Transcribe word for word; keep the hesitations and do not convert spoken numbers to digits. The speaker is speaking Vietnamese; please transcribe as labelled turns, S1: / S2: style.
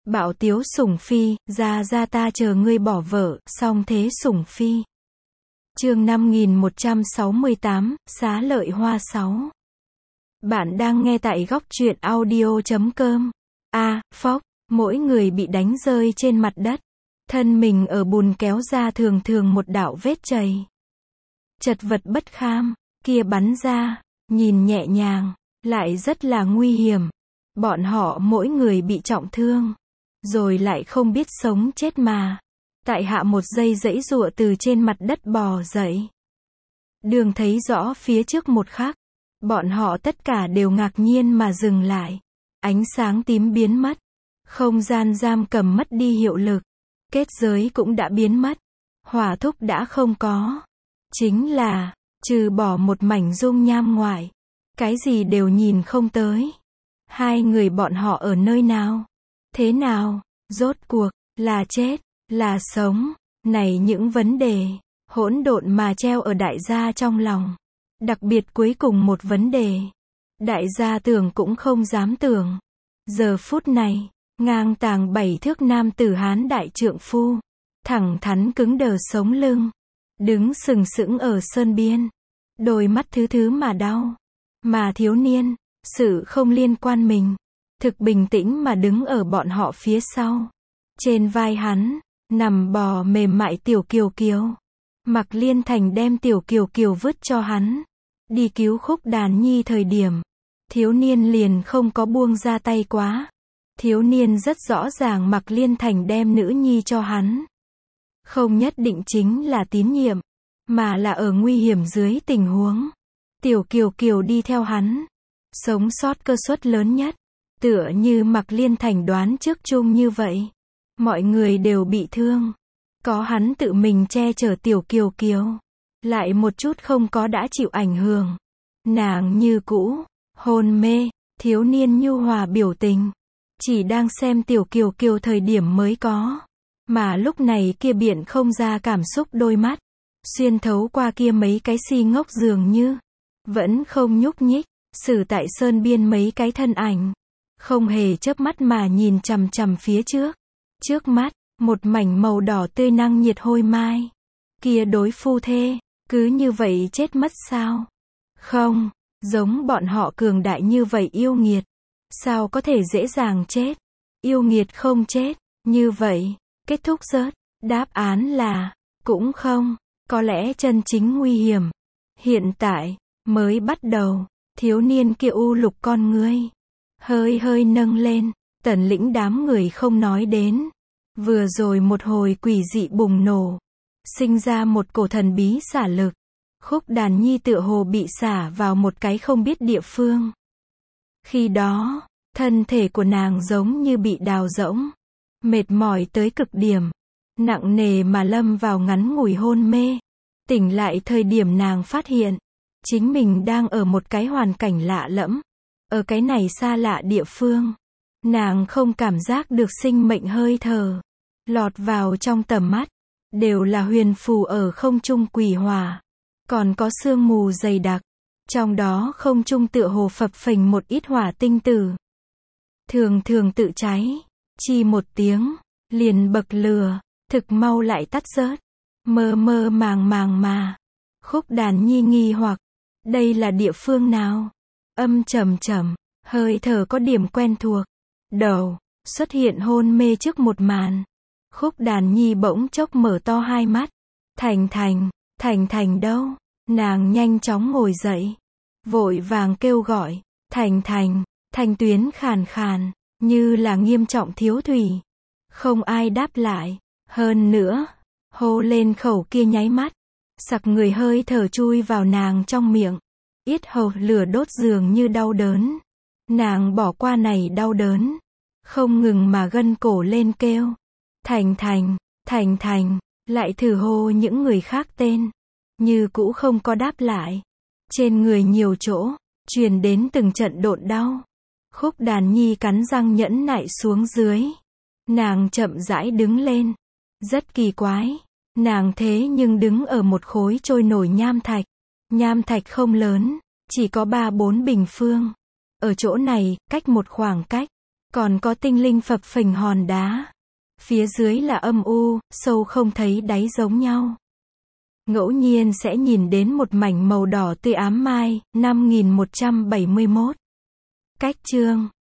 S1: Bạo tiếu sủng phi, ra ra ta chờ ngươi bỏ vợ, song thế sủng phi. Chương năm nghìn một trăm sáu mươi tám, Xá lợi hoa sáu. Bạn đang nghe tại góc truyện audio chấm com. A, phốc, mỗi người bị đánh rơi trên mặt đất. Thân mình ở bùn kéo ra thường thường một đạo vết chày. Chật vật bất kham, kia bắn ra, nhìn nhẹ nhàng, lại rất là nguy hiểm. Bọn họ mỗi người bị trọng thương, rồi lại không biết sống chết mà. Tại hạ một giây giãy giụa từ trên mặt đất bò dậy. Đường thấy rõ phía trước một khắc. Bọn họ tất cả đều ngạc nhiên mà dừng lại. Ánh sáng tím biến mất. Không gian giam cầm mất đi hiệu lực. Kết giới cũng đã biến mất. Hỏa thúc đã không có. Chính là, trừ bỏ một mảnh dung nham ngoại. Cái gì đều nhìn không tới. Hai người bọn họ ở nơi nào? Thế nào? Rốt cuộc, là chết, là sống? Này những vấn đề, hỗn độn mà treo ở đại gia trong lòng. Đặc biệt cuối cùng một vấn đề. Đại gia tưởng cũng không dám tưởng. Giờ phút này, ngang tàng bảy thước nam tử Hán đại trượng phu. Thẳng thắn cứng đờ sống lưng. Đứng sừng sững ở sơn biên. Đôi mắt thứ thứ mà đau. Mà thiếu niên, sự không liên quan mình. Thực bình tĩnh mà đứng ở bọn họ phía sau. Trên vai hắn, nằm bò mềm mại tiểu kiều kiều. Mạc Liên Thành đem tiểu kiều kiều vứt cho hắn. Đi cứu Khúc Đàn Nhi thời điểm. Thiếu niên liền không có buông ra tay quá. Thiếu niên rất rõ ràng Mạc Liên Thành đem nữ nhi cho hắn. Không nhất định chính là tín nhiệm, mà là ở nguy hiểm dưới tình huống. Tiểu kiều kiều đi theo hắn. Sống sót cơ suất lớn nhất. Tựa như Mạc Liên Thành đoán trước chung như vậy. Mọi người đều bị thương. Có hắn tự mình che chở tiểu kiều kiều. Lại một chút không có đã chịu ảnh hưởng. Nàng như cũ, hôn mê, thiếu niên nhu hòa biểu tình. Chỉ đang xem tiểu kiều kiều thời điểm mới có. Mà lúc này kia biện không ra cảm xúc đôi mắt. Xuyên thấu qua kia mấy cái si ngốc dường như. Vẫn không nhúc nhích. Xử tại sơn biên mấy cái thân ảnh. Không hề chớp mắt mà nhìn chằm chằm phía trước. Trước mắt, một mảnh màu đỏ tươi năng nhiệt hôi mai. Kia đối phu thê, cứ như vậy chết mất sao? Không, giống bọn họ cường đại như vậy yêu nghiệt. Sao có thể dễ dàng chết? Yêu nghiệt không chết, như vậy, kết thúc rớt. Đáp án là, cũng không, có lẽ chân chính nguy hiểm. Hiện tại, mới bắt đầu, thiếu niên kia u lục con ngươi. Hơi hơi nâng lên, tần lĩnh đám người không nói đến. Vừa rồi một hồi quỷ dị bùng nổ. Sinh ra một cổ thần bí xả lực. Khúc Đàn Nhi tựa hồ bị xả vào một cái không biết địa phương. Khi đó, thân thể của nàng giống như bị đào rỗng. Mệt mỏi tới cực điểm. Nặng nề mà lâm vào ngắn ngủi hôn mê. Tỉnh lại thời điểm nàng phát hiện. Chính mình đang ở một cái hoàn cảnh lạ lẫm. Ở cái này xa lạ địa phương. Nàng không cảm giác được sinh mệnh hơi thở. Lọt vào trong tầm mắt. Đều là huyền phù ở không trung quỷ hỏa. Còn có sương mù dày đặc. Trong đó không trung tựa hồ phập phình một ít hỏa tinh tử. Thường thường tự cháy. Chi một tiếng. Liền bậc lửa. Thực mau lại tắt rớt. Mơ mơ màng màng mà. Khúc Đàn Nhi nghi hoặc. Đây là địa phương nào? Âm trầm trầm. Hơi thở có điểm quen thuộc. Đầu. Xuất hiện hôn mê trước một màn. Khúc Đàn Nhi bỗng chốc mở to hai mắt. Thành Thành, Thành Thành đâu? Nàng nhanh chóng ngồi dậy. Vội vàng kêu gọi. Thành Thành, Thành Tuyến khàn khàn. Như là nghiêm trọng thiếu thủy. Không ai đáp lại. Hơn nữa. Hô lên khẩu kia nháy mắt. Sặc người hơi thở chui vào nàng trong miệng. Yết hầu lửa đốt dường như đau đớn. Nàng bỏ qua này đau đớn. Không ngừng mà gân cổ lên kêu. Thành Thành, Thành Thành, lại thử hô những người khác tên. Như cũ không có đáp lại. Trên người nhiều chỗ, truyền đến từng trận độn đau. Khúc Đàn Nhi cắn răng nhẫn nại xuống dưới. Nàng chậm rãi đứng lên. Rất kỳ quái. Nàng thế nhưng đứng ở một khối trôi nổi nham thạch. Nham thạch không lớn, chỉ có ba bốn bình phương. Ở chỗ này, cách một khoảng cách. Còn có tinh linh phập phình hòn đá. Phía dưới là âm u, sâu không thấy đáy giống nhau. Ngẫu nhiên sẽ nhìn đến một mảnh màu đỏ tươi ám mai. Năm nghìn một trăm bảy mươi mốt. Cách chương